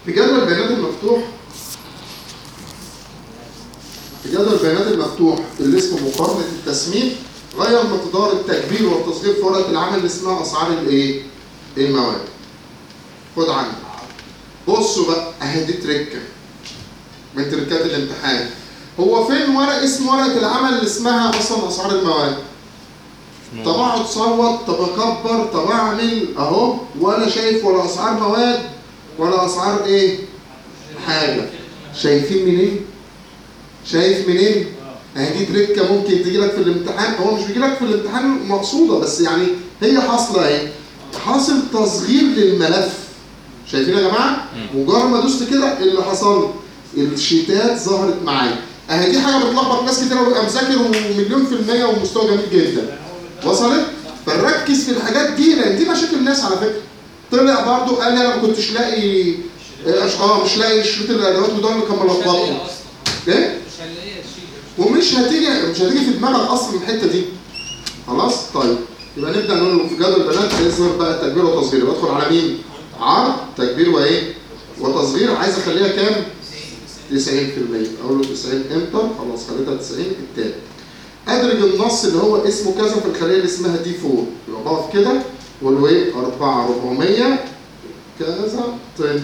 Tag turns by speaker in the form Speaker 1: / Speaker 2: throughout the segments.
Speaker 1: في جدول البيانات المفتوح اللي اسمه مقارنة التسمين غير مقدار التكبير والتصغير في ورقة العمل اللي اسمها أسعار الايه؟ المواد. خد عندك. بصوا بقى اهي دي تركة من تركات الامتحان. هو فين اسم ورقة العمل اللي اسمها أصلا أسعار المواد؟ طب اقعد صوت، طب اكبر، طب اعمل اهو، ولا شايف ولا اسعار مواد ولا اسعار ايه؟ حاجه. شايفين منين؟ شايف منين؟ اهي دي تركه ممكن تيجي لك في الامتحان، هو مش بيجي لك في الامتحان مقصوده بس يعني هي حاصله اهي. حاصل تصغير للملف. شايفين يا جماعه؟ مجرد ما دوست كده اللي حصل الشيتات ظهرت معايا. اهي دي حاجه بتلخبط ناس كتير ويبقى مذاكر ومليون في الميه ومستوى جميل جدا. وصلت؟ فنركز في الحاجات دي لان دي مشاكل الناس على فكره. طلع برضه قال لي انا ما كنتش لاقي مش لاقي شريط الادوات وده اللي كان ملخبطني. ايه؟ مش هنلاقيها ومش هتيجي في دماغك اصلا الحته دي. خلاص؟ طيب يبقى نبدا نقول في جدول البيانات هيظهر بقى تكبير وتصغير. بدخل على مين؟ عرض تكبير وايه؟ وتصغير. عايز اخليها كام؟ 90%. اقول له 90 انتر. خلاص خليتها 90. التاني ادرج النص اللي هو اسمه كذا في الخليه اللي اسمها دي 4. يبقى بقف كده واقول له ايه؟ 4400 كذا طن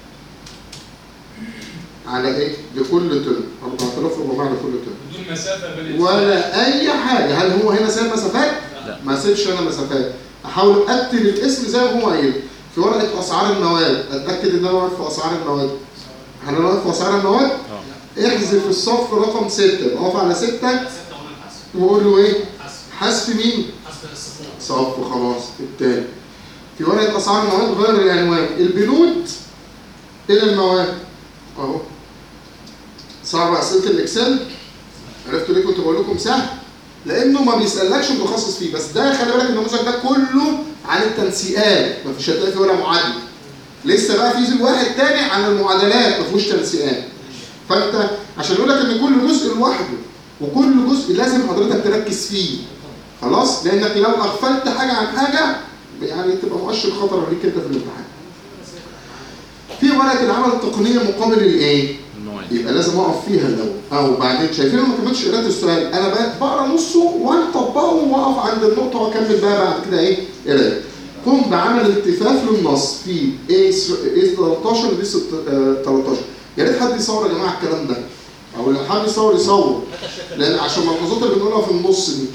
Speaker 1: على ايه؟ لكل طن. 4400 لكل طن.
Speaker 2: بدون مسافه بين
Speaker 1: ولا اي حاجه. هل هو هنا سايب مسافات؟ لا. ما سيبش انا مسافات. احاول اكتب الاسم زي ما هو قايل. في ورقه اسعار المواد اتاكد ان انا واقف في اسعار المواد. هل انا واقف في اسعار المواد؟ احذف الصف رقم 6. اقف على 6 وقول له ايه؟ حذف مين؟
Speaker 2: حسب الصفوف.
Speaker 1: صف. خلاص. التاني في ورقه اسعار المواد غير العنوان. البنود الى المواد اهو. صعب اسئله الاكسل. عرفتوا ليه كنت بقول لكم سهل؟ لانه ما بيسالكش متخصص فيه. بس ده خلي بالك النموذج ده كله عن التنسيقات. ما فيش هتلاقي فيه ولا معادله. لسه بقى في واحد تاني عن المعادلات ما فيهوش تنسيقات. فانت عشان يقول لك ان كل جزء لوحده وكل جزء لازم حضرتك تركز فيه. خلاص؟ لانك لو اغفلت حاجه عن حاجه يعني تبقى مؤشر خطر ليك انت في الامتحان. في ورقه العمل التقنيه مقابل الايه؟ يبقى لازم اقف فيها الاول. او بعدين شايفين ما كملتش قراءه السؤال، انا بقرا نصه واطبقه واقف عند النقطه واكمل بقى بعد كده ايه؟ قرايه. قم بعمل التفاف للنص في A 13 و B 13. يا ريت حد يصور يا جماعه الكلام ده. او اللي حد يصور لان عشان الملحوظات اللي بنقولها في النص دي.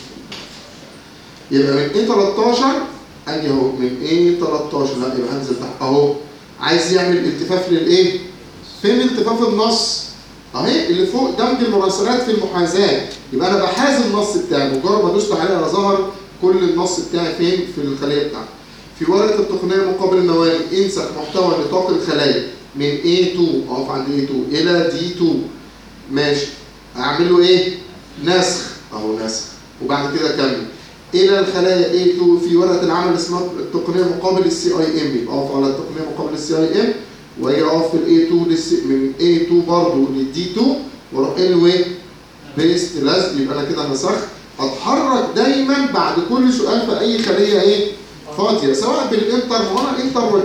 Speaker 1: يبقى من A 13 اجي اهو من A 13. لا يبقى هنزل تحت اهو. عايز يعمل التفاف للايه؟ فين التفاف النص؟ اهي اللي فوق دمج المراسلات في المحاذاه. يبقى انا بحاز النص بتاعي. مجرد ما دوست عليه انا ظهر كل النص بتاعي فين؟ في الخليه بتاعتي. في ورقه التقنيه مقابل الموانئ انسخ محتوى نطاق الخلايا من A2 اقف عند A2 الى D2. ماشي. اعمل له ايه؟ نسخ اهو نسخ. وبعد كده كمل الى الخلايا A2. في ورقه العمل اسمها التقنيه مقابل السي اي ام. يبقى اقف على التقنيه مقابل السي اي ام واجي اقف في الاي 2 من A2 برضه للدي 2 واروح قايل له ايه؟ بيست لازق. يبقى انا كده نسخت. اتحرك دايما بعد كل سؤال في اي خليه ايه؟ فاضيه سواء بالانتر. ما هو انا الانتر ما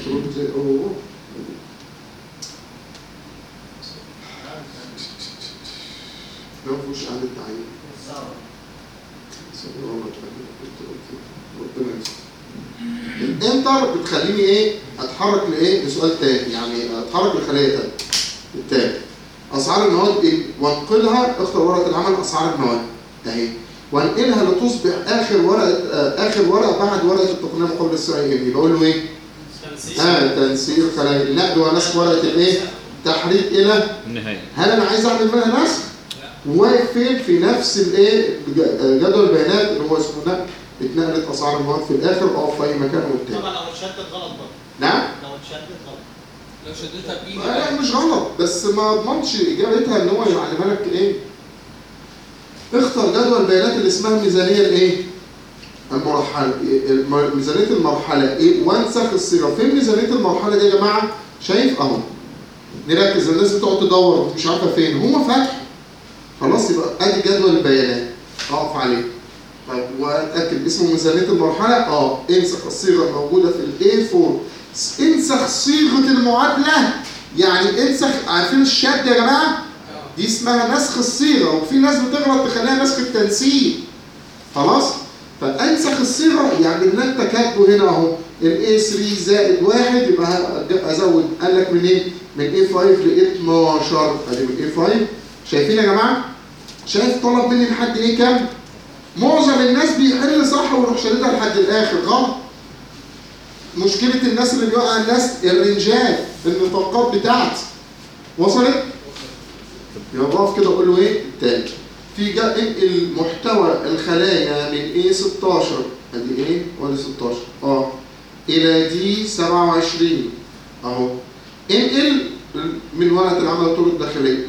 Speaker 1: فيهوش اعاده تعيين. الانتر بتخليني ايه؟ اتحرك لايه؟ لسؤال تاني. يعني اتحرك لخليه تانيه. التاني اسعار المواد ايه؟ وانقلها. اختار ورقه العمل اسعار المواد اهي. وانقلها لتصبح اخر ورقه بعد ورقه التقنيه مقابل السي اي ام. يبقى اقول له ايه؟ تنسيق خلايا. النقل ونسخ ورقه الايه؟ تحريك الى
Speaker 3: النهايه.
Speaker 1: هل انا عايز اعمل منها نسخ؟ واقف فين؟ في نفس الايه؟ جدول البيانات اللي هو اسمه نقل. اتنقلت اسعار المواد في الاخر. اقف في اي مكان والتاني.
Speaker 4: طبعا لو اتشدت غلط برضه.
Speaker 1: نعم؟
Speaker 4: لو اتشدت غلط.
Speaker 2: لو شدتها بايدك
Speaker 1: لا مش غلط بس ما اضمنش اجابتها ان هو يعلمها لك ايه؟ اختر جدول البيانات اللي اسمها الميزانيه الايه؟ المرحله. ميزانيه المرحله ايه؟ وانسخ الصيغه. فين ميزانيه المرحله دي يا جماعه؟ شايف اهو. نركز. الناس بتقعد تدور مش عارفه فين. هو فاتح. خلاص يبقى ادي جدول البيانات. اقف عليه. طيب واتاكد اسمه ميزانيه المرحله. انسخ الصيغه الموجوده في الاي 4. انسخ صيغه المعادله يعني انسخ، عارفين الشد يا جماعه؟ دي اسمها نسخ الصيغه، وفي ناس بتغلط تخليها نسخ التنسيق. خلاص؟ فانسخ الصيغه يعني اللي انت كاتبه هنا اهو ال A3 زائد 1 يبقى ازود، قال لك منين؟ من A5 ل A12، ادي من A5. شايفين يا جماعه؟ شايف طلب مني لحد ايه كام؟ معظم الناس بيحل صح ويروح شاددها لحد الاخر، غلط. مشكله الناس اللي بيقع الناس الرنجات، النطاقات بتاعتي. وصلت؟ يبقى بقف كده اقول له ايه؟ التاني. في جاء انقل محتوى الخلايا من A16 ادي ايه؟ وادي 16 الى دي 27 اهو. انقل من ورقه العمل الطرق الداخليه،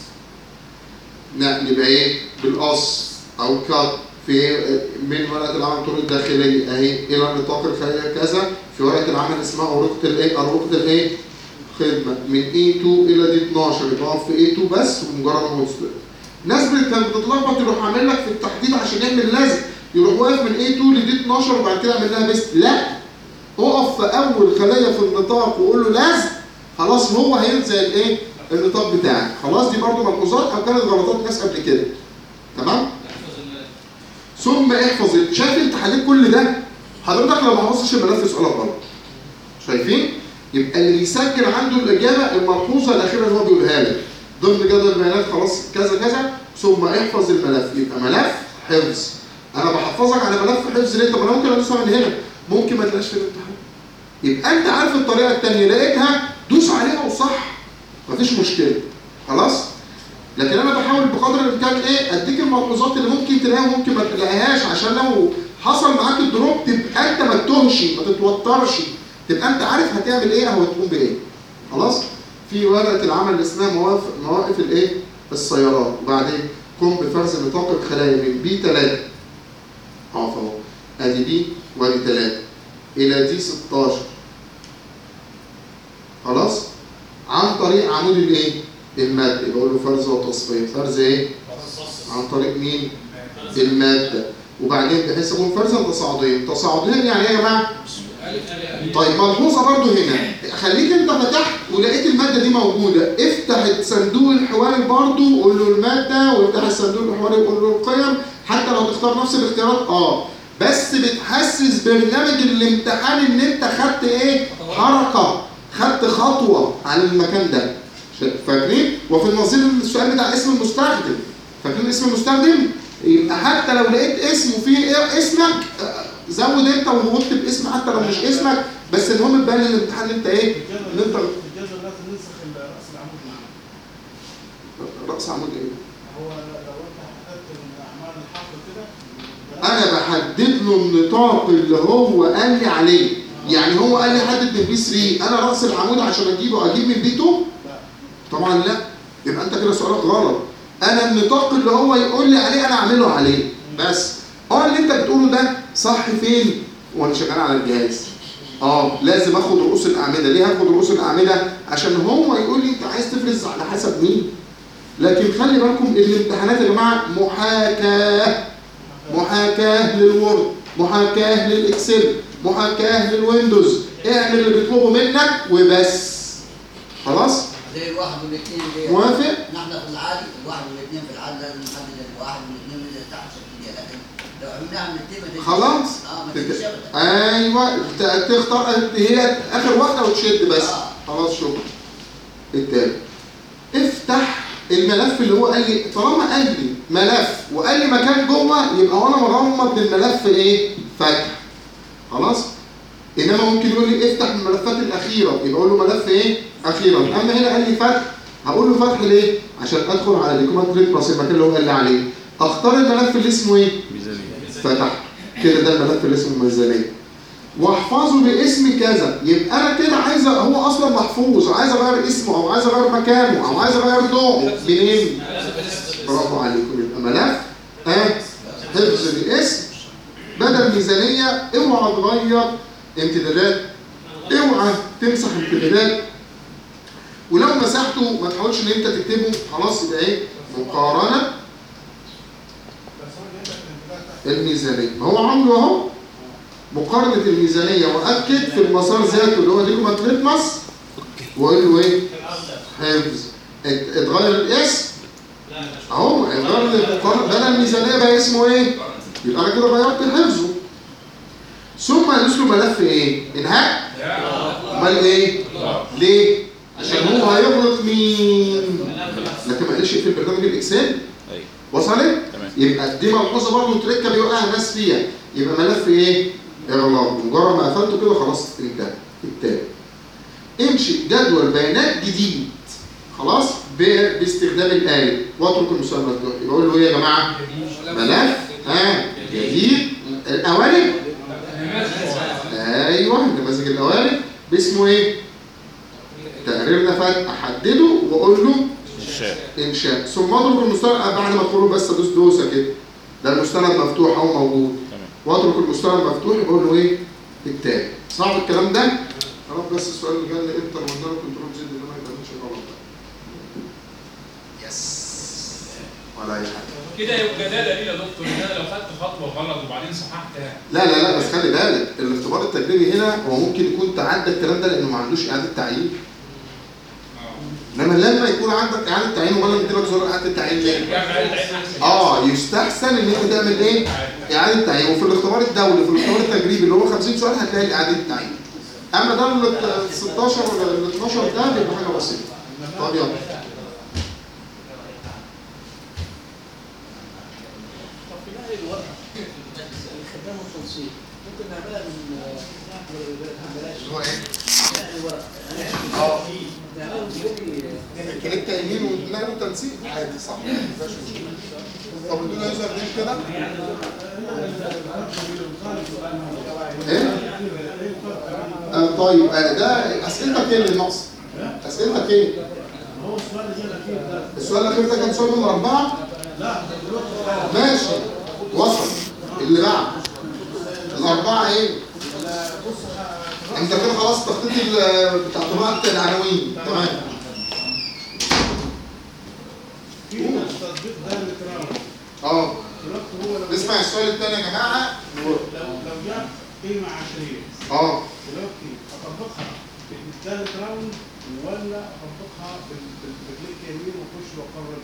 Speaker 1: نقل يبقى ايه؟ بالقص او كات في من ورقه العمل الطرق الداخليه اهي الى نطاق الخلايا كذا، في ورقه العمل اسمها اروقه الايه؟ اروقه الايه؟ خدمه من A2 الى دي 12 يبقى في A2 بس ومجرد ما وصل. ناس كانت بتتلخبط يروح عامل لك في التحديد عشان يعمل لزق، يروح واقف من A2 لدي 12 وبعد كده يعمل لها بيست. لا، اقف في اول خلايا في النطاق وقول له لزق، خلاص هو هيلزق الايه؟ النطاق بتاعك. خلاص دي برضه ملحوظات او كانت غلطات ناس قبل كده. تمام؟ ثم احفظ. شايف انت حليت كل ده؟ حضرتك لو ما حفظتش الملف سؤالك غلط. شايفين؟ يبقى اللي بيسجل عنده الاجابه الملحوظه الاخيره اللي هو بيقولها لك ضمن جدول البيانات خلاص كذا كذا، ثم احفظ الملف. يبقى ملف حفظ. انا بحفظك على ملف حفظ ليه؟ طب انا ممكن ادوسها من هنا، ممكن ما تلاقيش في الامتحان. يبقى انت عارف الطريقه الثانيه، لقيتها دوس عليها وصح، مفيش مشكله. خلاص؟ لكن انا بحاول بقدر الامكان ايه؟ اديك الملحوظات اللي ممكن تلاقيها وممكن ما تلاقيهاش، عشان لو حصل معاك الدروب تبقى انت ما تتوهش، ما تتوترش، تبقى انت عارف هتعمل ايه او هتقوم بايه. خلاص؟ في ورقه العمل اللي اسمها مواقف الايه؟ السيارات، وبعدين قم بفرز نطاق الخلايا من B3 اهو ادي دي وادي 3 الى دي 16. خلاص؟ عن طريق عمود الايه؟ المادة. يبقى اقول له فرز وتصفية. فرز ايه؟ عن طريق مين؟ المادة. وبعدين بحيث اقول فرزا تصاعديا. تصاعديا يعني ايه يا جماعه؟ طيب ملحوظه برضو هنا، خليك انت فتحت ولقيت الماده دي موجوده، افتح الصندوق الحواري برضو قول له الماده، وافتح الصندوق الحواري وقول له القيم، حتى لو تختار نفس الاختيارات بس بتحسس برنامج الامتحان ان انت خدت ايه؟ حركه، خدت خطوه على المكان ده. فاكرين؟ وفي النظير السؤال بتاع اسم المستخدم، فاكرين اسم المستخدم؟ يبقى حتى لو لقيت اسم وفيه ايه اسمك زود انت واكتب اسم حتى لو مش اسمك، بس المهم تبان للامتحان ان انت ايه؟ ان انت
Speaker 4: الجزء ده ننسخ راس العمود معاه.
Speaker 1: راس عمود ايه؟
Speaker 4: هو لو انت حددت من اعمال الحفر كده
Speaker 1: انا بحدد له النطاق اللي هو قال لي عليه، يعني هو قال لي حدد من B3، انا راس العمود عشان اجيب من B2؟ لا طبعا لا، يبقى انت كده سؤالك غلط. انا النطاق اللي هو يقول لي عليه انا اعمله عليه بس. اللي انت بتقوله ده صح فين؟ وانا شغال على الجهاز. لازم اخد رؤوس الاعمده. ليه هاخد رؤوس الاعمده؟ عشان هو يقول لي انت عايز تفرز على حسب مين. لكن خلي بالكم الامتحانات يا جماعه محاكاه للوورد، محاكاه للاكسل، محاكاه للويندوز. اعمل اللي بيطلبه منك وبس. خلاص؟
Speaker 3: زي الواحد والاثنين دي.
Speaker 1: موافق؟
Speaker 3: نحن في العادي الواحد والاثنين في العادي لازم نحدد الواحد والاثنين اللي تحت شكلية، لكن لو عملناها من الاثنين ما تجيش.
Speaker 1: خلاص؟
Speaker 3: ما تجيش ابدا.
Speaker 1: ايوه تختار هي اخر واحده وتشد بس. خلاص شكرا. التاني افتح الملف اللي هو قال لي، طالما قال لي ملف وقال لي مكان جوه يبقى وانا مغمض للملف ايه؟ فتح. خلاص؟ انما ممكن يقول لي افتح الملفات الاخيره، يبقى اقول له ملف ايه؟ اخيرا. اما هنا قال لي فتح، هقول له فتح ليه؟ عشان ادخل على الكوماند ريت المكان اللي هو قال لي عليه. اختار الملف اللي اسمه ايه؟ ميزانيه. فتح كده، ده الملف اللي اسمه ميزانيه. واحفظه باسم كذا. يبقى انا كده عايز، هو اصلا محفوظ، عايز اغير اسمه او عايز اغير مكانه او عايز اغير نوعه منين؟ برافو عليكم. يبقى ملف حفظ الاسم بدل ميزانيه. اوعى تغير امتدادات، اوعى تمسح امتدادات، ولو مسحته ما تحاولش ان انت تكتبه. خلاص يبقى ايه؟ مقارنه الميزانيه. ما هو عامله اهو مقارنه الميزانيه، واكد في المسار ذاته اللي هو ديكومنت ليتمس واقول له ايه؟ حفظ. اتغير الاسم اهو، اتغير بدل الميزانيه بقى اسمه ايه؟ يبقى انا كده غيرت حفظه. ثم هندوس له ملف ايه؟ انهاء. امال ايه؟ ليه؟ عشان هو هيغلط مين؟ لكن ما قالش في البرنامج الاكسل. وصلت؟ يبقى دي ملحوظه برضه تركه بيوقع الناس فيها. يبقى ملف ايه؟ اغلاق. مجرد ما قفلته كده خلاص انتهى. التاني امشي جدول بيانات جديد خلاص باستخدام الآلة واترك المستوى المفتوح. يبقى اقول له ايه يا جماعه؟ ملف جديد القوالب. ايوه نماذج القوالب باسمه ايه؟ تقرير نفذ. احدده واقول له انشاء. ثم اضرب المستند بعد ما ادخله بس ادوس دوسه كده. ده المستند مفتوح اهو موجود. واترك المستند مفتوح يبقى اقول له ايه؟ التاني. صعب الكلام ده؟ خلاص بس السؤال اللي جاي انتر ولا كنترول زد اللي ما يبانش غلط. يس. ولا اي حاجه.
Speaker 2: كده يبقى ده دليل يا دكتور ان انا لو خدت خطوه غلط وبعدين صححتها.
Speaker 1: لا بس خلي بالك الاختبار التجريبي هنا هو ممكن يكون تعدى الكلام ده لانه ما عندوش اعاده تعيين. انما لما يكون عندك اعاده تعيين وانا مديلك زرار اعاده التعيين ليه؟ يستحسن ان انت تعمل ايه؟ اعاده تعيين. وفي الاختبار الدولي في الاختبار التجريبي اللي هو 50 سؤال هتلاقي اعاده التعيين. اما ده ال 16 ولا ال 12 ده بيبقى حاجه بسيطه. طب يلا.
Speaker 4: طب في نقل الورقه الخدمه والتنسيق ممكن نعملها من بلاش
Speaker 1: هو ايه؟
Speaker 4: نقل الورقه
Speaker 1: كليك يمين ونقل تنسيق عادي صح. طب ادونا يوزر نيم كده. ايه؟ طيب ده اسئلتك ايه اللي ناقصه؟ اسئلتك ايه؟
Speaker 4: هو السؤال اللي الاخير ده
Speaker 1: السؤال الاخير ده كان سؤال من 4.
Speaker 4: لا
Speaker 1: ماشي وصل. اللي بعد الاربعه ايه؟ انت كده خلاص تخطيط بتاع طباعه العناوين. تمام.
Speaker 4: في التطبيق ده الكراون
Speaker 1: نسمع السؤال الثاني يا جماعه.
Speaker 4: لو جاب قيمه 20 دلوقتي اطبقها بالدال كراون ولا اطبقها بالكليك يمين واخش واقرر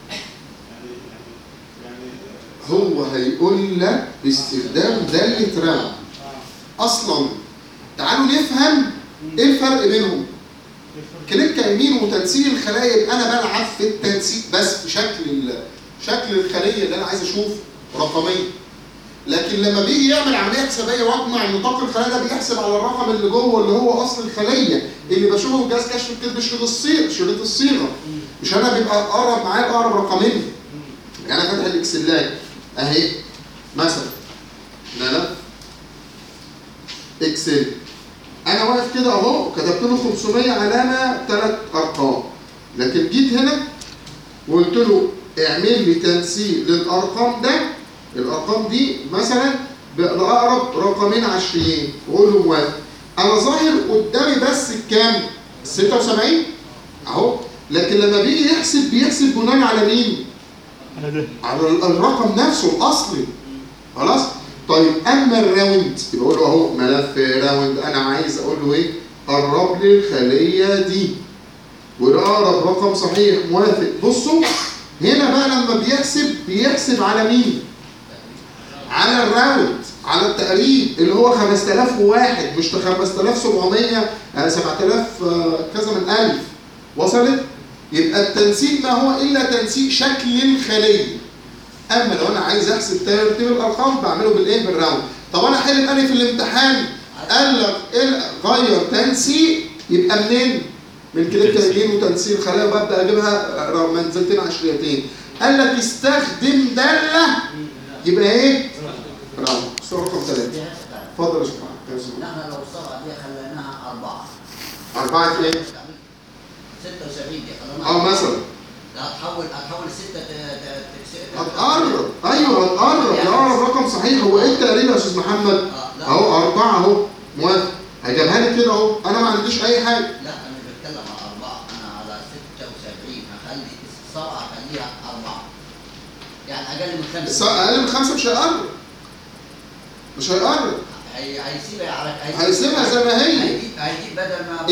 Speaker 4: يعني
Speaker 1: هو هيقول لك باستخدام دالة راوند. اصلا تعالوا نفهم ايه الفرق بينهم. كليك يمين وتنسيق الخلايا يبقى انا بلعب في التنسيق بس في شكل الخليه اللي انا عايز اشوف رقميه. لكن لما بيجي يعمل عمليه حسابيه واقنع ان نطاق الخلايا ده بيحسب على الرقم اللي جوه اللي هو اصل الخليه اللي بشوفه في جهاز كشف الكذب شريط الصيغه. مش انا بيبقى اقرب معايا اقرب رقمين. يعني انا فاتح الاكسلايه اهي مثلا ملف اكسل. انا واقف كده اهو كتبت له 500 علامه 3 ارقام. لكن جيت هنا وقلت له اعمل لي تنسيق للارقام ده. الارقام دي مثلا باقرب رقمين 20 واقول له موافق. انا ظاهر قدامي بس الكام؟ 76 اهو. لكن لما بيجي يحسب بيحسب بناء على مين؟ على الرقم نفسه الاصلي. خلاص؟ طيب اما الراوند يبقى اقول له اهو ملف راوند انا عايز اقول له ايه؟ قرب لي الخليه دي. والاقرب رقم صحيح موافق. بصوا هنا بقى لما بيحسب على مين؟ على الراوند، على التقريب اللي هو 5001 مش 5700 7000 كذا من 1000. وصلت؟ يبقى التنسيق ما هو الا تنسيق شكل الخليه. اما لو انا عايز احسب ترتيب الارقام بعمله بالايه؟ بالراوند. طب انا حل اني في الامتحان قال لك غير تنسيق يبقى منين؟ من كليك يمين وتنسيق الخلايا وببدا اجيبها منزلتين عشريتين. قال لك استخدم داله يبقى ايه؟ راوند. السؤال رقم 3. اتفضل يا شيخ محمد.
Speaker 3: نحن لو السرعه دي خليناها 4.
Speaker 1: 4 ايه؟
Speaker 3: 76 دي خليناها
Speaker 1: مثلا
Speaker 3: هتحول 6
Speaker 1: هتقرب. ايوه هتقرب لاقرب رقم صحيح. هو ايه التقريب يا استاذ محمد؟ اهو 4 اهو موافق. هجيبها لي كده اهو انا ما عنديش اي حاجه.
Speaker 3: لا انا بتكلم على 4. انا على 76 هخلي السرعه اخليها 4 يعني اقل من 5.
Speaker 1: اقل من 5 مش هيقرب. هيسيبها زي ما هي.
Speaker 3: هيجيب بدل ما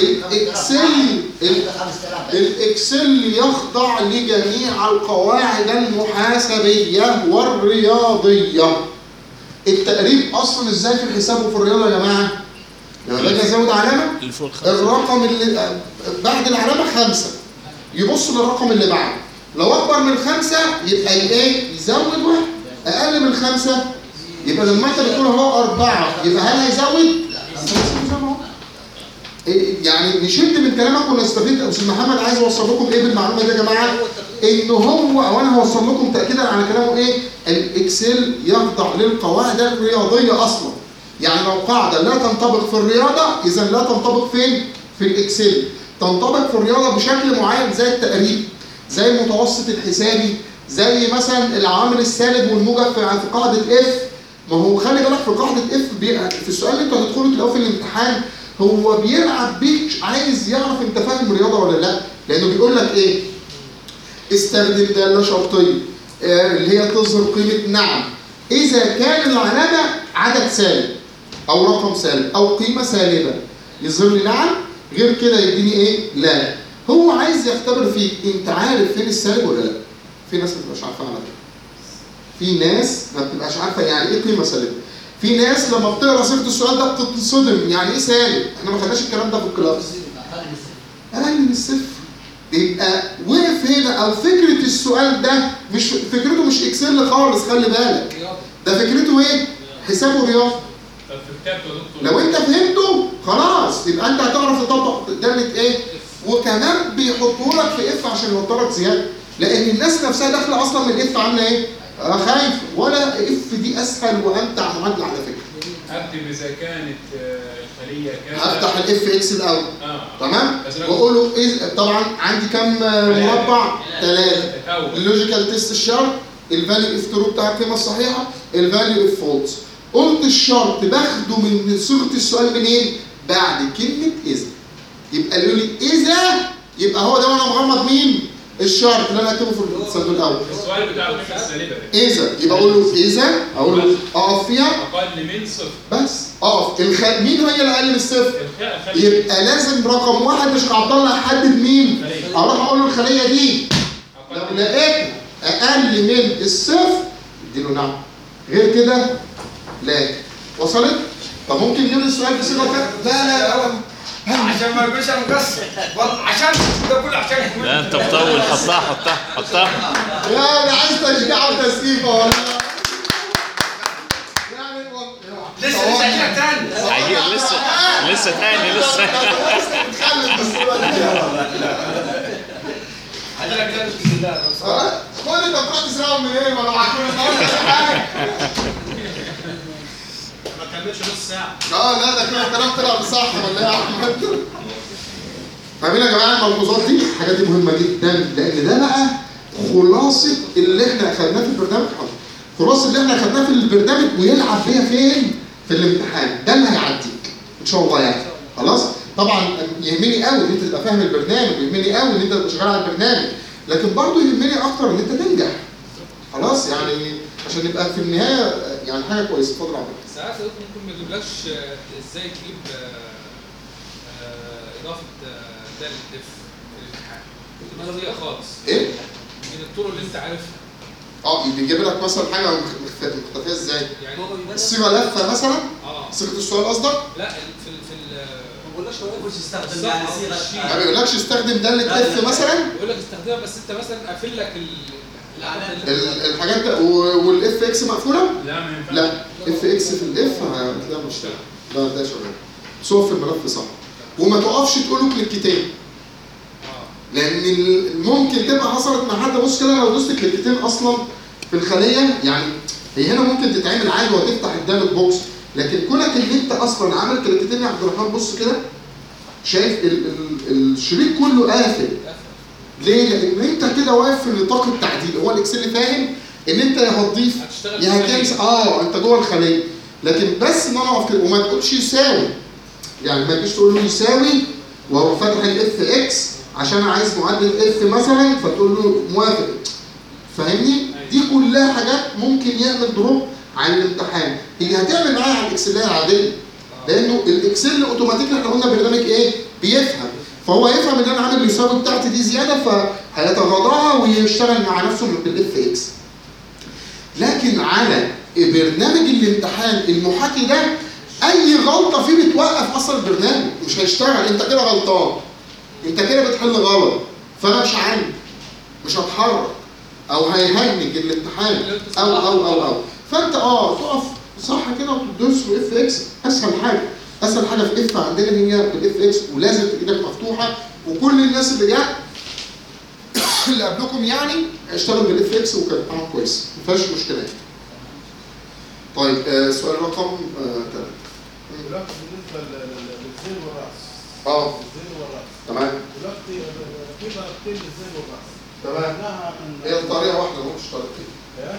Speaker 1: الإكسل يخضع لجميع القواعد المحاسبية والرياضية. التقريب أصلا إزاي في الحساب وفي الرياضة يا جماعة؟ لما باجي أزود علامة الرقم اللي بعد العلامة 5 يبص للرقم اللي بعده، لو أكبر من 5 يبقى إيه؟ يزود واحد، أقل من 5 يبقى لما أنت بتقول هو 4 يبقى هل هيزود؟ يعني نشد من كلامك ونستفيد. استاذ محمد عايز اوصل لكم ايه بالمعلومه دي يا جماعه؟ ان هو او انا هوصل لكم تاكيدا على كلامه ايه؟ الاكسل يخضع للقواعد الرياضيه اصلا. يعني لو قاعده لا تنطبق في الرياضه اذا لا تنطبق فين؟ في الاكسل. تنطبق في الرياضه بشكل معين زي التقريب، زي المتوسط الحسابي، زي مثلا العوامل السالب والموجب في قاعده اف. ما هو خلي بالك في قاعده اف في السؤال اللي انتوا هتدخلوا تلاقوه في الامتحان هو بيلعب بيك عايز يعرف انت فاهم رياضه ولا لا، لانه بيقول لك ايه؟ استخدم داله شرطيه اللي هي تظهر قيمه نعم اذا كان العلامه عدد سالب او رقم سالب او قيمه سالبه، يظهر لي نعم، غير كده يديني ايه؟ لا. هو عايز يختبر فيك انت عارف فين السالب ولا لا. في ناس ما بتبقاش عارفه على فكره. في ناس ما بتبقاش عارفه يعني ايه قيمه سالبه. في ناس لما بتقرا صيغه السؤال ده بتتصدم، يعني ايه سالب؟ احنا ما خدناش الكلام ده في الكلاس. اقل من الصفر. يبقى وقف هنا، او فكره السؤال ده مش فكرته مش اكسل خالص، خلي بالك. ده فكرته ايه؟ حساب ورياضه. لو انت فهمته خلاص يبقى انت هتعرف تطبق داله ايه؟ وكمان بيحطوا لك في اف عشان يوترك زياده، لان الناس نفسها داخله اصلا من اف عامله ايه؟ خايف. ولا اف دي اسهل وامتع معادله على فكره.
Speaker 2: اكتب اذا كانت الخليه كذا،
Speaker 1: هفتح الاف اكس الاول تمام، واقول له إيه؟ طبعا عندي كام مربع؟ 3. اللوجيكال تيست الشرط، الفاليو اف ترو بتاع القيمه الصحيحه، الفاليو اف فولس. قلت الشرط باخده من صيغه السؤال منين؟ بعد كلمه اذا. يبقى اللي يقول لي اذا يبقى هو ده وانا مغمض مين؟ الشرط اللي انا هكتبه في الصندوق الاول.
Speaker 2: السؤال بتاع القيمه السالبه
Speaker 1: اذا يبقى اقول له اذا، اقول له اقف فيها
Speaker 2: اقل من صفر
Speaker 1: بس اقف. مين هي الاقل من الصفر؟ يبقى لازم رقم واحد مش عبد الله هحدد مين؟ اروح اقول له الخليه دي لو لقيت اقل من الصفر اديله نعم، غير كده لا. وصلت؟ طب ممكن نجيب السؤال بصيغه لا
Speaker 5: عشان ما يبقاش انا مقصر والله، عشان ده كله عشان
Speaker 6: لا انت مطول. حطها
Speaker 1: يا انا عايز تشجيع وتسقيفه والله.
Speaker 5: لسه عايزين تاني.
Speaker 6: عايزين لسه تاني
Speaker 1: بتخلف بالصوره دي
Speaker 5: عايزين تاني بسم الله.
Speaker 1: خد انت بتروح تسرقهم من ايه؟ ما لو عكونا حاجه
Speaker 5: ما كملش نص ساعه.
Speaker 1: لا ده كده الكلام طلع صح ولا ايه يا احمد؟ فاهمين يا جماعه الملحوظات دي؟ الحاجات دي مهمه جدا، لان ده بقى خلاصه اللي احنا اخدناه في البرنامج. خلاصه اللي احنا اخدناه في البرنامج ويلعب بيها فين؟ في الامتحان. ده اللي هيعديك ان شاء الله يعني. خلاص؟ طبعا يهمني قوي ان انت تبقى فاهم البرنامج، يهمني قوي ان انت تبقى شغال على البرنامج، لكن برضه يهمني اكتر ان انت تنجح. خلاص؟ يعني عشان نبقى في النهايه يعني حاجه كويسه. اتفضل عبد.
Speaker 7: ساعات ممكن ما يجيبلكش ازاي تجيب اضافه داله اف في الامتحان، تبقى نظريه خالص.
Speaker 1: ايه؟
Speaker 7: من الطرق اللي انت عارفها.
Speaker 1: بيجيب لك مثلا حاجه مختفيه ازاي؟
Speaker 7: يعني هو بيبقى
Speaker 1: صيغه لفه مثلا؟ صيغه السؤال قصدك؟
Speaker 7: لا في
Speaker 4: ما بقولكش هو
Speaker 5: مش استخدم يعني صيغه.
Speaker 1: ما بيقولكش استخدم داله اف مثلا؟
Speaker 7: بيقول لك استخدمها بس انت مثلا قافل لك
Speaker 1: الحاجات ده والاف اكس مقفوله؟
Speaker 2: لا ما ينفعش.
Speaker 1: لا اف اكس في الاف هتلاقيها مش شغاله. لا ده شغال. صوف الملف صح. وما تقفش تقول له كليكتين. لان ممكن تبقى حصلت مع حد. بص كده لو دوست كليكتين اصلا في الخليه، يعني هي هنا ممكن تتعمل عادي وتفتح الدايلوج بوكس، لكن كونك ان انت اصلا عامل كليكتين يا عبد الرحمن بص كده شايف الشريط كله قافل. ليه؟ لان انت كده واقف في نطاق التعديل. هو الاكسل فاهم ان انت يا هتضيف يا هتمسح انت جوه الخليه، لكن بس ان انا اقف كده وما تقولش يساوي. يعني ما تجيش تقول له يساوي وهو فاتح الاف اكس عشان عايز معدل اف مثلا فتقول له موافق. فاهمني؟ دي كلها حاجات ممكن يعمل دروب عن الامتحان. هي هتعمل معايا على الاكسليه العاديه، لانه الاكسل اوتوماتيك احنا قلنا برنامج ايه؟ بيفهم، فهو يفهم ان انا عامل اليساوي بتاعتي دي زياده فهيتغاضاها ويشتغل مع نفسه بالاف اكس. لكن على برنامج الامتحان المحاكي ده اي غلطه فيه بتوقف اصلا البرنامج، مش هيشتغل. انت كده غلطان، انت كده بتحل غلط، فانا مش عندي، مش هتحرك، او هيهنج الامتحان او فانت تقف صح كده وتدوس في اف اكس. اسهل حاجه في اف عندنا هي بالاف اكس، ولازم ايدك مفتوحه، وكل الناس اللي جت اللي قبلكم يعني اشتغل بالاف اكس وكان معاهم كويس، ما فيهاش مشكله. طيب سؤال رقم 3.
Speaker 8: دلوقتي بالنسبه للزين والراس. الزين والراس.
Speaker 1: تمام.
Speaker 8: دلوقتي في طريقتين للزين والراس.
Speaker 1: تمام. هي طريقه واحده مش طريقتين.
Speaker 8: ايه؟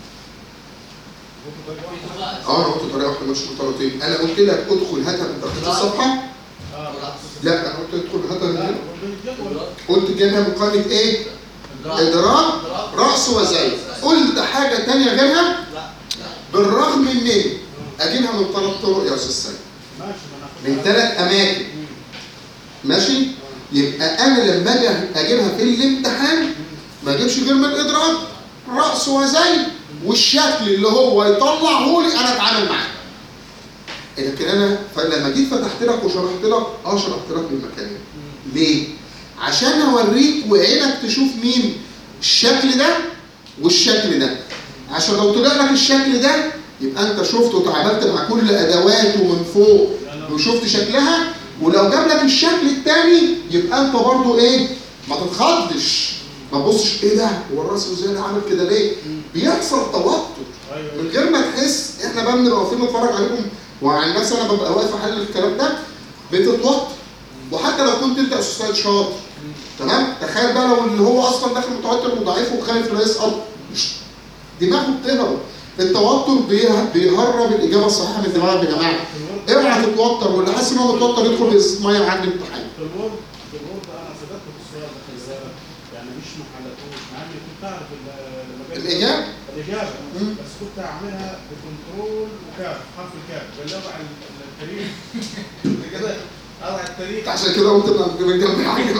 Speaker 1: انا قلت طريقه واحده مش طريقتين. انا قلت لك ادخل هاتها من تحت الصفحه. لا انا قلت ادخل هاتها من هنا. قلت جايبها من قائمه ايه؟ ادراك راس وزي. قلت حاجه ثانيه غيرها؟ بالرغم من اجيبها من 3 طرق يا استاذ سيد. من 3 اماكن. ماشي؟ يبقى انا لما اجي اجيبها في الامتحان ما اجيبش غير من ادراك راس وزي، والشكل اللي هو يطلعه لي انا اتعامل معاه. لكن انا لما جيت فتحت لك وشرحت لك شرحت لك من مكانين. ليه؟ عشان اوريك وعينك تشوف مين الشكل ده والشكل ده. عشان لو طلع لك الشكل ده يبقى انت شفت وتعاملت مع كل ادواته من فوق وشفت شكلها، ولو جاب لك الشكل الثاني يبقى انت برضو ايه؟ ما تتخضش، ما تبصش ايه ده؟ هو الراس ازاي عامل كده ليه؟ بيحصل توتر من غير ما تحس. احنا بقى بنبقى واقفين نتفرج عليكم، وعن نفسي انا ببقى واقف احلل الكلام ده بتتوتر. وحتى لو كنت انت استاذ شاطر تمام، تخيل بقى لو اللي هو اصلا داخل متوتر وضعيف وخايف لا يسقط، دماغه بتهرب. التوتر بيهرب الاجابه الصحيحه من دماغك يا جماعه. اوعى تتوتر، واللي حاسس ان هو متوتر يدخل بازازه ميه عند الامتحان.
Speaker 8: في الورد انا صدقت بالسؤال ده خلي بالك، يعني مش ما حلتوش، مع اني كنت اعرف
Speaker 1: الاجابه
Speaker 8: بس كنت اعملها بكنترول وكاف، حرف الكاف، بالله على التاريخ كده اضع التاريخ.
Speaker 1: عشان كده قلت من جنب حاجه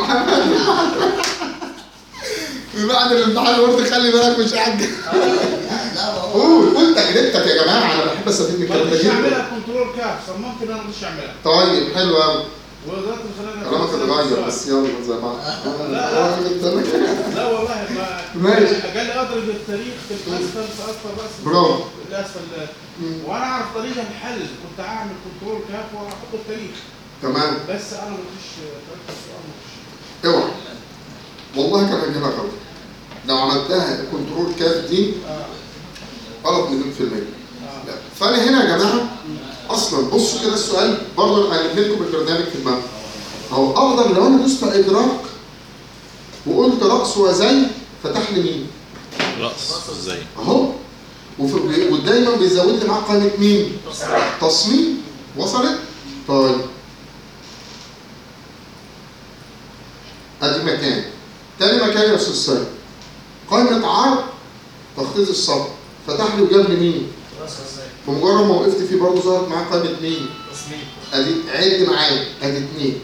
Speaker 1: بعد الامتحان قلت خلي بالك مش حاجه. قول تجربتك يا جماعه، انا بحب استفيد من الكلام ده
Speaker 8: جدا. مش هعملها كنترول كاف، صممت ان انا مش هعملها.
Speaker 1: طيب حلو قوي.
Speaker 8: ودلوقتي خلينا
Speaker 1: كلامك اتغير بس يلا زي بعض.
Speaker 8: لا والله
Speaker 1: ماشي.
Speaker 8: قال لي اضرب التاريخ في الاسفل فاصفر بس.
Speaker 1: برافو.
Speaker 8: الاسفل وانا اعرف طريقه الحل، كنت اعمل كنترول كاف واحط التاريخ.
Speaker 1: تمام.
Speaker 8: بس انا ما فيش طريقه السؤال
Speaker 1: اوعى والله كان هجيبها غلط. لو عملتها كنترول كاف دي غلط مليون في المية. لا. فانا هنا يا جماعه اصلا بصوا كده السؤال برضه انا هجيب لكم البرنامج في دماغي. اهو اقدر لو انا دوست ادراك وقلت راس وزي فتح لي مين؟
Speaker 6: راس وزي
Speaker 1: اهو. ودايما بيزود لي معاه قائمه مين؟ تصميم. وصلت؟ طيب ادي مكان. تاني مكان يا استاذ سيد قائمه عرض تخطيط الصف، فتح لي وجاب لي مين؟
Speaker 7: راس وزي.
Speaker 1: بمجرد ما وقفت فيه برضه ظهرت معاه قائمه مين؟
Speaker 7: تصميم.
Speaker 1: ادي عد معايا ادي 2.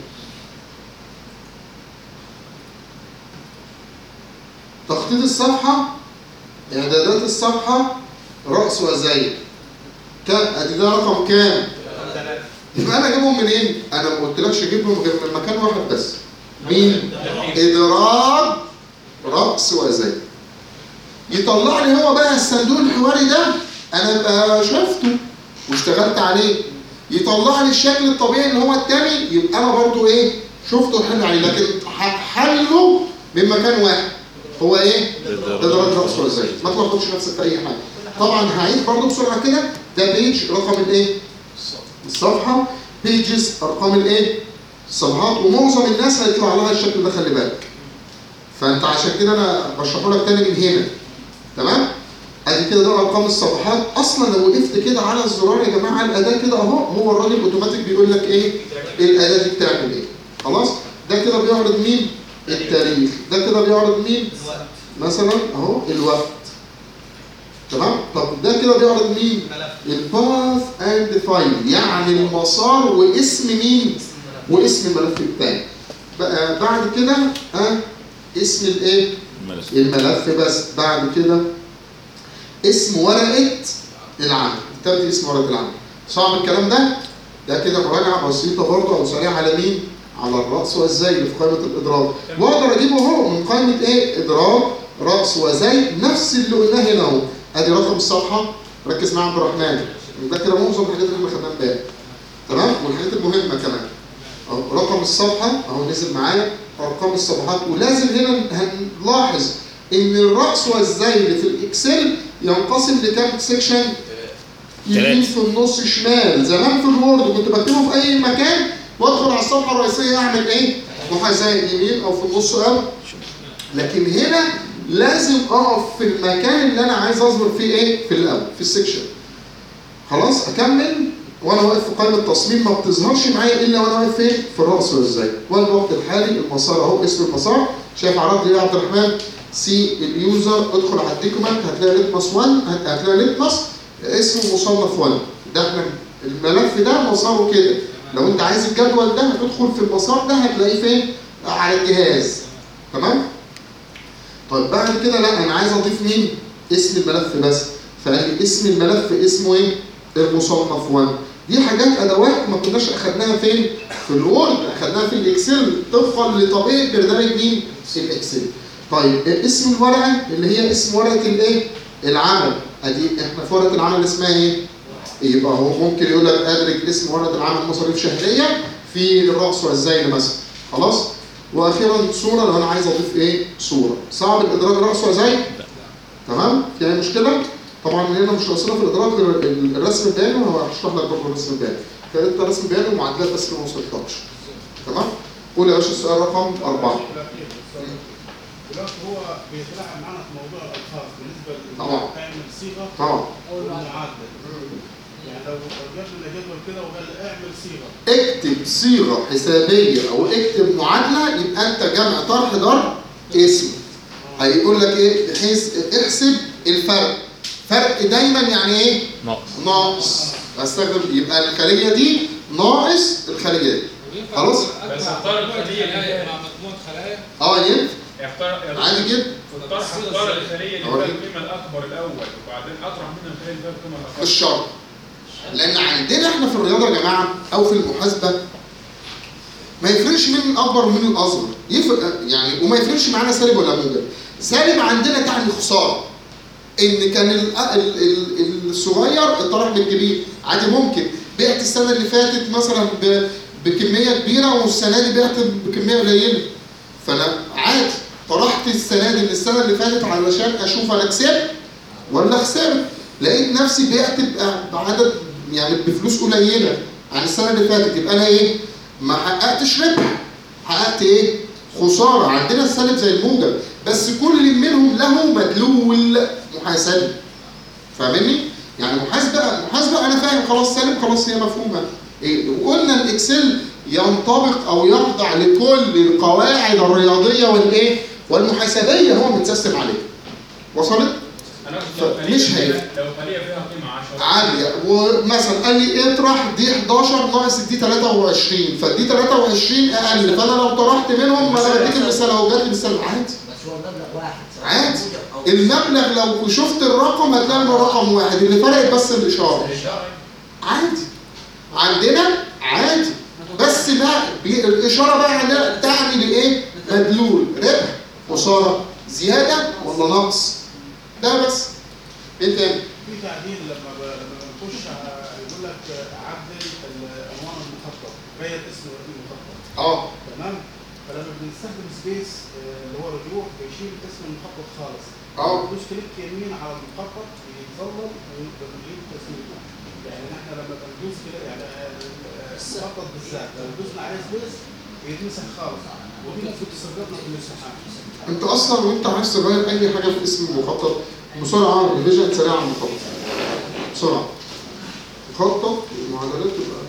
Speaker 1: تخطيط الصفحه، اعدادات الصفحه، راس وزي. ادي ده رقم كام؟
Speaker 7: 3.
Speaker 1: يبقى انا اجيبهم منين؟ انا ما قلتلكش اجيبهم غير من مكان واحد بس. مين؟ ادراج راس وزي. يطلع لي هو بقى الصندوق الحواري ده انا بقى شفته واشتغلت عليه. يطلع لي الشكل الطبيعي اللي هو الثاني، يبقى انا برضو ايه؟ شفته وحل عليه، لكن حله من مكان واحد. هو ايه؟ ادراج راس وزي. ما تلخبطش نفسك في اي حاجه. طبعا هعيد برضو بسرعه كده. ده بيج رقم الايه؟ الصفحه. بيجز ارقام الايه؟ الصفحات. ومعظم الناس هيطلع لها الشكل ده خلي بالك. فانت عشان كده انا بشرحه لك تاني من هنا. تمام؟ ادي كده ده ارقام الصفحات. اصلا لو وقفت كده على الزرار يا جماعه الاداه كده اهو، هو الراجل اوتوماتيك بيقول لك ايه الاداه دي بتعمل ايه. خلاص؟ ده كده بيعرض مين؟ التاريخ. ده كده بيعرض مين؟
Speaker 7: الوقت.
Speaker 1: مثلا اهو الوقت. تمام؟ طب ده كده بيعرض مين؟ الباث اند فايل، يعني المسار واسم مين؟ واسم الملف الثاني. بعد كده اسم الايه؟ الملف بس. بعد كده اسم ورقه العمل، كتبت اسم ورقه العمل. صعب الكلام ده؟ ده كده مراجعه بسيطه برضه او سريعه على مين؟ على الرأس والزي في قائمه الادراج. واقدر اجيبه اهو من قائمه ايه؟ ادراج رأس وزي، نفس اللي قلناه هنا اهو. ادي رقم الصفحه، ركز معايا عبد الرحمن، ده كده معظم الحاجات اللي احنا خدناها امبارح. تمام؟ والحاجات المهمه كمان. اهو رقم الصفحه اهو نزل معايا، ارقام الصفحات. ولازم هنا هنلاحظ ان الرأس والزي اللي في الاكسل ينقسم لكام سيكشن؟ يمين في النص شمال. زمان في الوورد كنت بكتبه في اي مكان وادخل على الصفحه الرئيسيه اعمل ايه؟ محاذاه يمين او في النص او. لكن هنا لازم اقف في المكان اللي انا عايز اظهر فيه ايه؟ في الاول في السكشن. خلاص اكمل وانا واقف في قائمه التصميم، ما بتظهرش معايا الا وانا واقف فين؟ في الراس والزي. والوقت الحالي المسار اهو، اسم المسار شايف عرض لي يا عبد الرحمن؟ سي اليوزر، ادخل على الديكومنت هتلاقي ليتمس 1، هتلاقي ليتمس اسمه مصنف 1. ده احنا الملف ده مساره كده. لو انت عايز الجدول ده هتدخل في المسار ده هتلاقيه فين؟ على الجهاز. تمام؟ طيب بعد كده لا انا عايز اضيف مين؟ اسم الملف بس. فقال لي اسم الملف اسمه ايه؟ المصنف 1. دي حاجات ادوات ما كناش اخدناها فين؟ في الوورد، اخدناها في الاكسل طبقا لطبيعه برنامج مين؟ الاكسل. طيب اسم الورقه اللي هي اسم ورقه الايه؟ العمل. ادي احنا في ورقه العمل اسمها ايه؟ يبقى هو ممكن يقول لك ادرج اسم ورقه العمل مصاريف شهريه في الرأس والزي مثلا. خلاص؟ واخيرا صوره لو انا عايز اضيف ايه؟ صوره. صعب الادراج رأس وزي؟ تمام؟ في اي مشكله؟ طبعا هنا مش راسنا في الادراج الرسم البياني، وهو هشرح لك برضه الرسم البياني. فانت الرسم البياني ومعادلات بس اللي ما وصلتلكش. تمام؟ قول يا باشا السؤال رقم 4.
Speaker 8: دلوقتي هو بيتلاعب معانا في موضوع الالفاظ بالنسبه
Speaker 1: طبعا.
Speaker 8: تعمل صيغه
Speaker 1: طبعا.
Speaker 8: او المعادله. يعني لو جاب لنا جدول كده وقال لي اعمل صيغه.
Speaker 1: اكتب صيغه حسابيه او اكتب معادله، يبقى انت جمع طرح ضرب اسم. هيقول لك ايه؟ بحيث احسب الفرق. فرق دايما يعني ايه؟ ناقص. استخدم يبقى الخليه دي ناقص الخليه دي. خلاص؟
Speaker 2: بس اختار الخليه اللي
Speaker 7: مع مجموعه خلايا.
Speaker 1: ينفع؟
Speaker 2: اختار
Speaker 1: عادي جدا.
Speaker 2: في الطرح اختار الخليه اللي فيها القيمه الاكبر الاول، وبعدين اطرح منها الخليه اللي فيها القيمه الاقل.
Speaker 1: مش شرط. لان عندنا احنا في الرياضه يا جماعه او في المحاسبه ما يفرقش مين الاكبر ومين الاصغر. يفرق يعني، وما يفرقش معانا سالب ولا موجب. سالب عندنا تعني خساره. ان كان الصغير اتطرح من الكبير. عادي ممكن بعت السنه اللي فاتت مثلا بكميه كبيره والسنه دي بعت بكميه قليله. فانا عادي طرحت السنه دي من السنه اللي فاتت علشان اشوف انا كسبت ولا خسرت. لقيت نفسي بعت بعدد يعني بفلوس قليله عن السنه اللي فاتت، يبقى انا ايه؟ ما حققتش ربح، حققت ايه؟ خساره. عندنا السالب زي الموجب، بس كل منهم له مدلول محاسبي. فاهمني؟ يعني محاسبه انا فاهم خلاص، سالب خلاص هي مفهومه. ايه؟ وقلنا الاكسل ينطبق او يخضع لكل القواعد الرياضيه والايه؟ والمحاسبيه هو متسيستم عليه. وصلت؟ مش هي
Speaker 2: لو خليه فيها قيمه 10
Speaker 1: عاليه، ومثلا قال لي اطرح دي 11 ناقص دي 23، فدي 23 اقل، فانا لو طرحت منهم ما انا بديك المثال اهو، جات لي مثال عادي.
Speaker 3: بس هو المبلغ واحد.
Speaker 1: عادي. المبلغ لو شفت الرقم هتلاقي انه رقم واحد، اللي فرقت بس الاشاره. عادي. عندنا عادي. بس بقى الاشاره بقى عندنا تعني لايه؟ مدلول، ربح، خساره، زياده ولا نقص. ده بس. ايه تاني؟
Speaker 8: في تعديل لما بنخش يقول لك عدل العنوان المخطط، غير اسم المخطط. تمام؟ فلما بنستخدم سبيس اللي هو رجوع بيشيل اسم المخطط خالص. بدوس كليك يمين على المخطط يتظلل ويجيب تسميته. يعني احنا لما بندوس كده يعني المخطط بالذات لو دوسنا عليه سبيس بيتمسح خالص. ودي المفروض تستخدمنا في المساحات.
Speaker 1: انت اصلا وانت عايز تغير اي حاجه في اسم المخطط بسرعه ريفيجن سريع على المخطط. بسرعه. مخطط المعادلات تبقى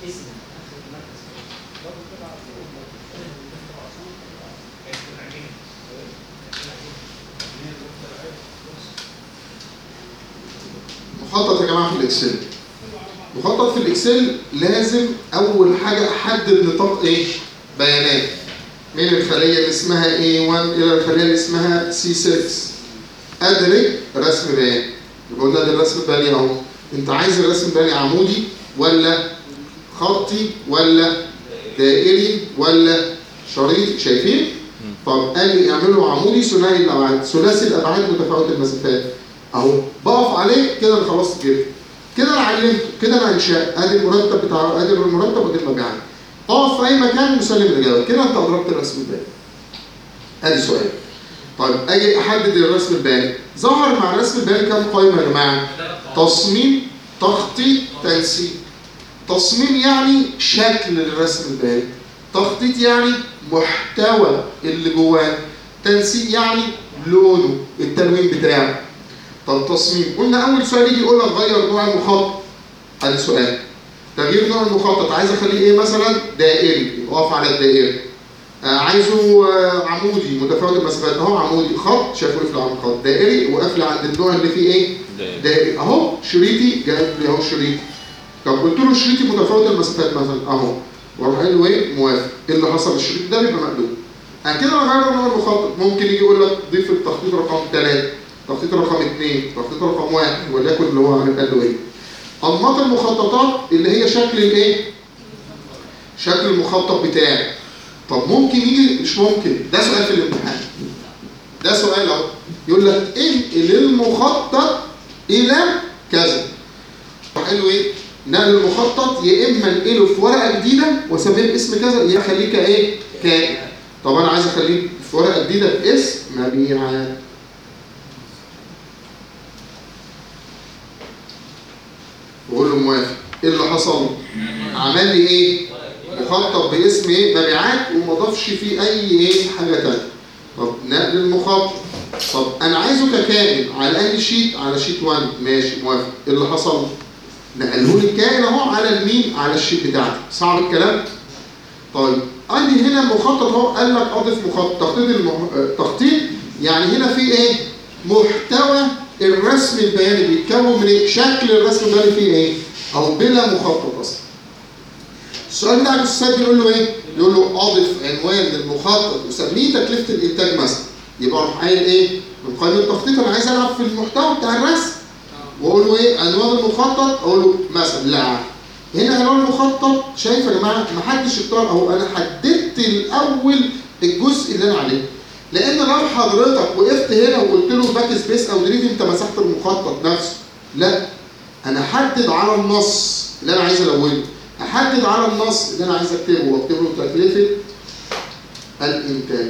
Speaker 1: مخطط يا جماعه في الاكسل. مخطط في الاكسل لازم اول حاجه احدد نطاق ايه؟ بيانات. من الخليه اللي اسمها A1 الى الخليه اللي اسمها C6. ادرج رسم بيان. يبقى قلنا ده الرسم البياني اهو. انت عايز الرسم البياني عمودي ولا خطي ولا دائري ولا شريط؟ شايفين؟ طب قال لي اعمله عمودي ثنائي الابعاد، ثلاثي الابعاد متفاوت المسافات. اهو بقف عليه كده انا خلاص جبت. كده انا علمته، كده انا انشاء، ادي المرتب بتاع ادي المرتب وادي المبيعات. اقف في اي مكان وسلم الاجابه، كده انت ادركت الرسم البياني. ادي سؤال. طيب اجي احدد الرسم البياني. ظهر مع الرسم البياني كام قائمه يا جماعه؟ تصميم، تخطيط، تنسيق. تصميم يعني شكل الرسم البياني. تخطيط يعني محتوى اللي جواه. تنسيق يعني لونه، التلوين بتاعه. طب تصميم، قلنا اول سؤال يجي يقول لك غير نوع المخطط. ادي سؤال. تغيير نوع المخطط عايز اخليه ايه مثلا؟ دائري، اقف على الدائري. عايزه عمودي متفاوت المسافات، اهو عمودي. خط، شايفه في العمود خط. دائري، وقف لي عند النوع اللي فيه ايه؟ دائري. اهو شريطي، جايب لي اهو شريطي. طب قلت له شريطي متفاوت المسافات مثلا اهو، واروح قايل له ايه؟ موافق. ايه اللي حصل؟ الشريط ده بيبقى مقلوب. كده انا غير نوع المخطط. ممكن يجي يقول لك ضيف التخطيط رقم 3، تخطيط رقم 2، تخطيط رقم 1، وليكن اللي هو هنبقى له ايه؟ انماط المخططات اللي هي شكل الايه؟ شكل المخطط بتاعي. طب ممكن يجي، مش ممكن، ده سؤال في الامتحان. ده سؤال اهو، يقول لك انقل المخطط الى كذا. قال له ايه؟ نقل المخطط يا اما انقله في ورقه جديده واسميه باسم كذا، يا اخليه كايه؟ كائن. طب انا عايز اخليه في ورقه جديده باسم مبيعات. بقول له موافق. ايه اللي حصل؟ عمل لي ايه؟ مخطط باسم ايه؟ مبيعات، وما ضافش فيه اي ايه؟ حاجه ثانيه. طب نقل المخطط. طب انا عايزه ككائن على اي شيت؟ على شيت 1، ماشي موافق. ايه اللي حصل؟ نقله لي الكائن اهو على المين؟ على الشيت بتاعتي. صعب الكلام؟ طيب عندي هنا المخطط اهو، قال لك اضف مخطط. تخطيط يعني هنا في ايه؟ محتوى الرسم البياني بيتكون من ايه؟ شكل الرسم البياني فيه ايه؟ او بلا مخطط اصلا. السؤال بتاع الاستاذ بيقول له ايه؟ يقول له اضف عنوان للمخطط وسميه تكلفه الانتاج مثلا. يبقى اروح قايل ايه؟ من قائمه التخطيط انا عايز العب في المحتوى بتاع الرسم. واقول له ايه؟ عنوان المخطط، اقول له مثلا لا. هنا عنوان المخطط، شايف يا جماعه؟ ما حدش اختار اهو، انا حددت الاول الجزء اللي انا عليه. لان لو حضرتك وقفت هنا وقلت له باك سبيس او ديليت انت مسحت المخطط نفسه. لا، انا احدد على النص اللي انا عايز الونه، احدد على النص اللي انا عايز اكتبه، واكتب له تكلفه الانتاج.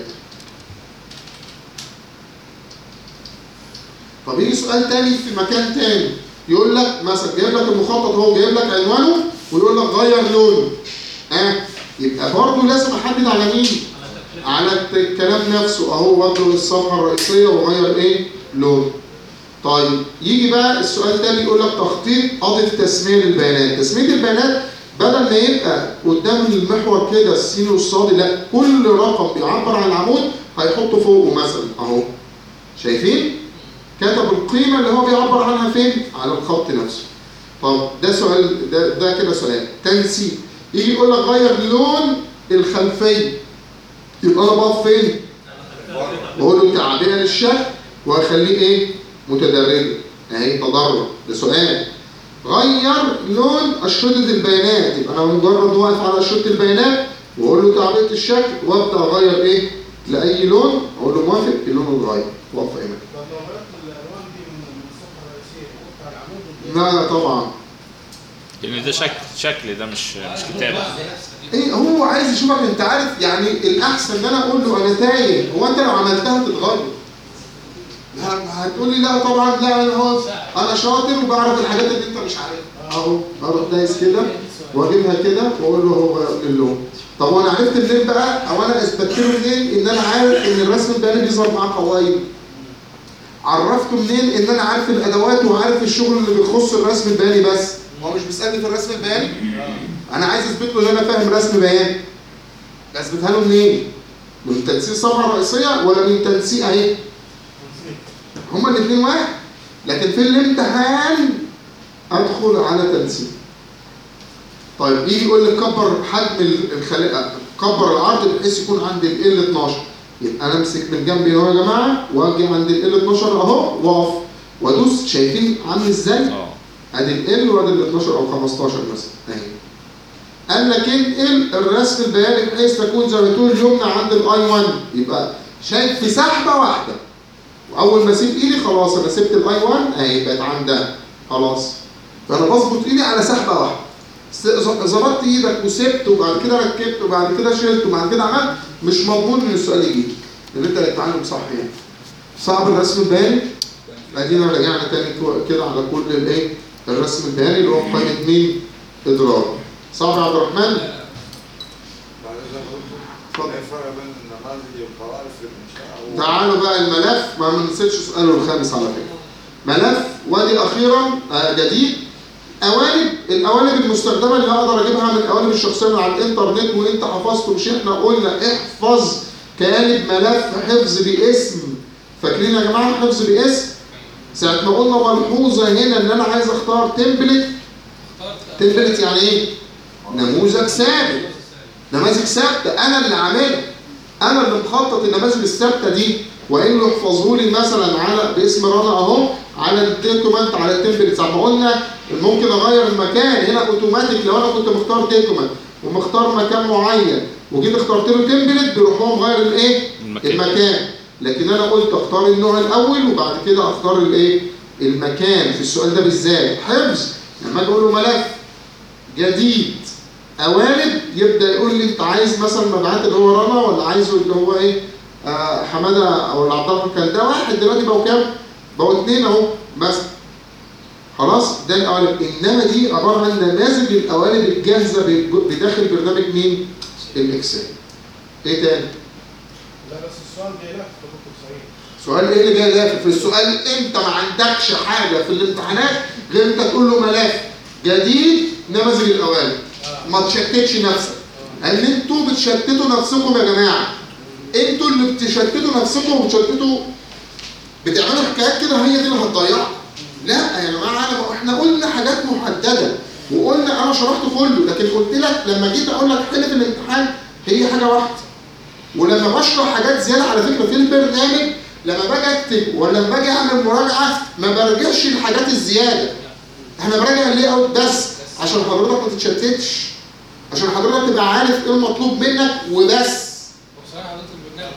Speaker 1: طب يجي سؤال تاني في مكان تاني، يقول لك مثلا جايب لك المخطط اهو، جايب لك عنوانه ويقول لك غير لونه. يبقى برضه لازم احدد على مين؟ على الكلام نفسه اهو، واخده الصفحه الرئيسيه وغير ايه؟ لونه. طيب يجي بقى السؤال الثاني يقول لك تخطيط، اضف تسميه للبيانات. تسميه البيانات بدل ما يبقى قدام المحور كده السين والصاد، لا، كل رقم بيعبر عن العمود هيحطه فوقه مثلا اهو. شايفين؟ كتب القيمه اللي هو بيعبر عنها فين؟ على الخط نفسه. طب ده سؤال، ده كده سؤال. تنسيق، يجي يقول لك غير لون الخلفيه. يبقى انا بقف فين؟ بقول له تعبئه للشكل وهخليه ايه؟ متدرجه. اهي تدرج، ده سؤال. غير لون اشرطه البيانات، يبقى انا مجرد واقف على اشرطه البيانات واقول له تعبئه الشكل وابدا اغير ايه؟ لاي لون، اقول له موافق، اللون اتغير، واقف هنا.
Speaker 8: طب لو غيرت الالوان دي من الصفحه الرئيسيه وقفت على العمود؟
Speaker 1: لا طبعا.
Speaker 6: لان ده شكل ده مش كتابه.
Speaker 1: ايه هو عايز يشوفك انت عارف يعني الاحسن ان انا اقول له انا تايه، هو انت لو عملتها تتغير. هتقول لي لا طبعا، لا انا شاطر وبعرف الحاجات اللي انت مش عارفها. اهو اروح دايس كده واجيبها كده واقول له هو اللون. طب وانا عرفت منين بقى؟ او انا اثبتت له منين ان انا عارف ان الرسم البياني بيظهر معاه قوائم؟ عرفته منين ان انا عارف الادوات وعارف الشغل اللي بيخص الرسم البياني بس؟ هو مش بيسالني في الرسم البياني؟ انا عايز اثبت له ان انا فاهم رسم بيان، اثبتها له منين؟ من تنسيق الصفحه الرئيسيه ولا من تنسيق اهي؟ هما الاثنين واحد، لكن في الامتحان ادخل على تنسيق. طيب يجي يقول لي كبر حجم الخليقه، كبر العرض بحيث يكون عند ال 12، يبقى انا امسك من جنبي اهو يا جماعه واجي عند ال 12 اهو واقف وادوس. شايفين عامل ازاي؟ ادي ال وادي ال 12 او 15 مثلا اهي. قال لك انقل الرسم البياني بحيث تكون زي ما تقول اليمنى عند الاي 1، يبقى شايف في سحبه واحده، واول ما اسيب ايدي خلاص انا سبت الاي 1 اهي بقت عندها خلاص. فانا بظبط ايدي على سحبه واحده، ظبطت ايدك وسبت وبعد كده ركبت وبعد كده شلت وبعد كده عملت، مش مضمون ان السؤال يجي لان انت اللي تتعلم صح يعني. صعب الرسم البياني. ادينا رجعنا تاني كده على كل الايه؟ الرسم البياني اللي هو قائمه مين؟ اضراب. صعب يا عبد الرحمن؟
Speaker 9: اتفضل. ايه الفرق بين النماذج والقواعد في الانشاء؟
Speaker 1: تعالوا بقى الملف، ما نسيتش سؤاله الخامس على فكره. ملف وادي اخيرا جديد القوالب المستخدمه اللي اقدر اجيبها من القوالب الشخصيه من على الانترنت، وانت حفظته. مش احنا قلنا احفظ قالب ملف حفظ باسم؟ فاكرين يا جماعه حفظ باسم؟ ساعه ما قلنا ملحوظه هنا ان انا عايز اختار تمبلت. تمبلت يعني ايه؟ نموذج ثابت. نماذج ثابته انا اللي عاملها، انا اللي مخطط النماذج الثابته دي، وان يحفظوا لي مثلا على باسم رنا اهو على الدوكيومنت على التمبلت. زي ما قلنا ممكن اغير المكان هنا اوتوماتيك. لو انا كنت مختار دوكيومنت ومختار مكان معين وجيت اخترت له تمبلت بيروح هو مغير الايه؟ المكان. لكن انا قلت اختار النوع الاول وبعد كده اختار الايه؟ المكان. في السؤال ده بالذات حفظ لما اجي اقول له ملف جديد قوالب يبدا يقول لي انت عايز مثلا مبيعات اللي هو رنا ولا عايزه اللي هو ايه؟ حماده او عبد الله. كان ده واحد دلوقتي بقوا كام؟ بقوا اثنين اهو مثلا. خلاص ده القوالب. انما دي عباره عن نماذج القوالب الجاهزه بداخل برنامج مين؟ الاكسل. ايه تاني؟
Speaker 8: لا بس السؤال جاي لك في دكتور سعيد.
Speaker 1: سؤال ايه اللي جاي لافف؟ في السؤال انت ما عندكش حاجه في الامتحانات غير انت تقول له ملف جديد نماذج القوالب. ما تشتتش نفسك. لان انتوا بتشتتوا نفسكم يا جماعه. انتوا اللي بتشتتوا نفسكم وبتشتتوا بتعملوا حكايات كده هي دي اللي هتضيعكم. لا يا جماعه احنا قلنا حاجات محدده وقلنا انا شرحت كله، لكن قلت لك لما جيت اقول لك حل في الامتحان هي حاجه واحده. ولما بشرح حاجات زياده على فكره في البرنامج لما باجي اكتب ولا لما باجي اعمل مراجعه ما برجعش الحاجات الزياده. احنا براجع اللي اوت بس عشان حضرتك ما تتشتتش، عشان حضرتك تبقى عارف ايه المطلوب منك وبس.
Speaker 7: بصراحه حضرتك البرنامج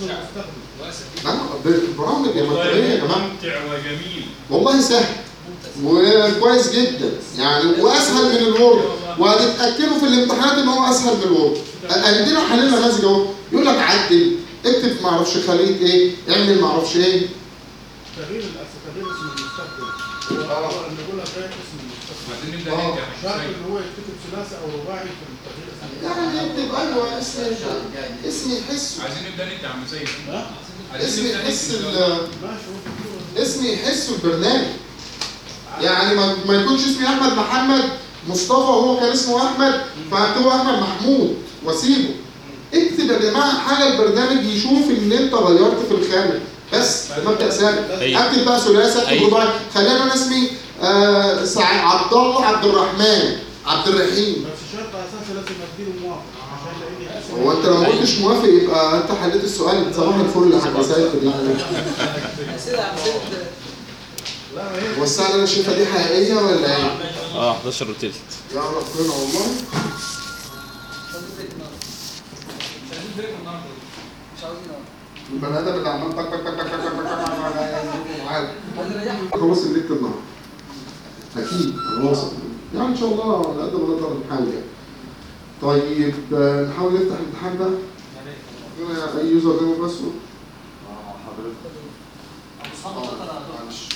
Speaker 1: البرامج يا مكتبيه يا جماعه
Speaker 2: ممتع وجميل
Speaker 1: والله، سهل وكويس جدا يعني واسهل من الوورد، وهتتاكدوا في الامتحانات ان هو اسهل من الوورد. عندنا حللنا نماذج اهو يقول لك عدل اكتب ما اعرفش خليط ايه اعمل ما اعرفش ايه.
Speaker 8: تغيير اسم المستخدم هو اللي بيقول لك غير اسم المستخدم.
Speaker 7: عايزين نبدا نرجع
Speaker 8: شرط ان هو يكتب ثلاثي او رباعي في التغيير اسم
Speaker 1: يعني يكتب ايوه اسم يحسه.
Speaker 2: عايزين نبدا انت يا عم سيد.
Speaker 1: اسم يحس
Speaker 8: ماشي.
Speaker 1: اسم يحسه البرنامج. يعني ما يكونش اسمي احمد محمد مصطفى وهو كان اسمه احمد فهكتبه احمد محمود واسيبه. اكتب يا جماعه حاجه البرنامج يشوف ان انت غيرت في الخانه بس. مبدا ثابت. اكتب بقى ثلاثي اكتب رباعي. خلينا انا اسمي عبد الله عبد الرحمن عبد الرحيم.
Speaker 8: بس شرط اساسي لازم اديله موافق عشان يلاقيني.
Speaker 1: هو انت لو ما قلتش موافق يبقى انت حليت السؤال. صباح الفل يا حاج سيد.
Speaker 8: لا ما هي
Speaker 1: هو الساعه اللي انا شايفها دي حقيقيه ولا ايه؟
Speaker 6: 11 وتلت.
Speaker 1: يا ربنا والله. البني ادم اللي عمال تك تك تك تك تك خلاص اللي النهارده اكيد انا واثق يعني ان شاء الله على قد ما نقدر نحاول يعني. طيب نحاول نفتح الامتحان بقى. اي يوزر نيم بس.
Speaker 9: حضرتك
Speaker 1: معلش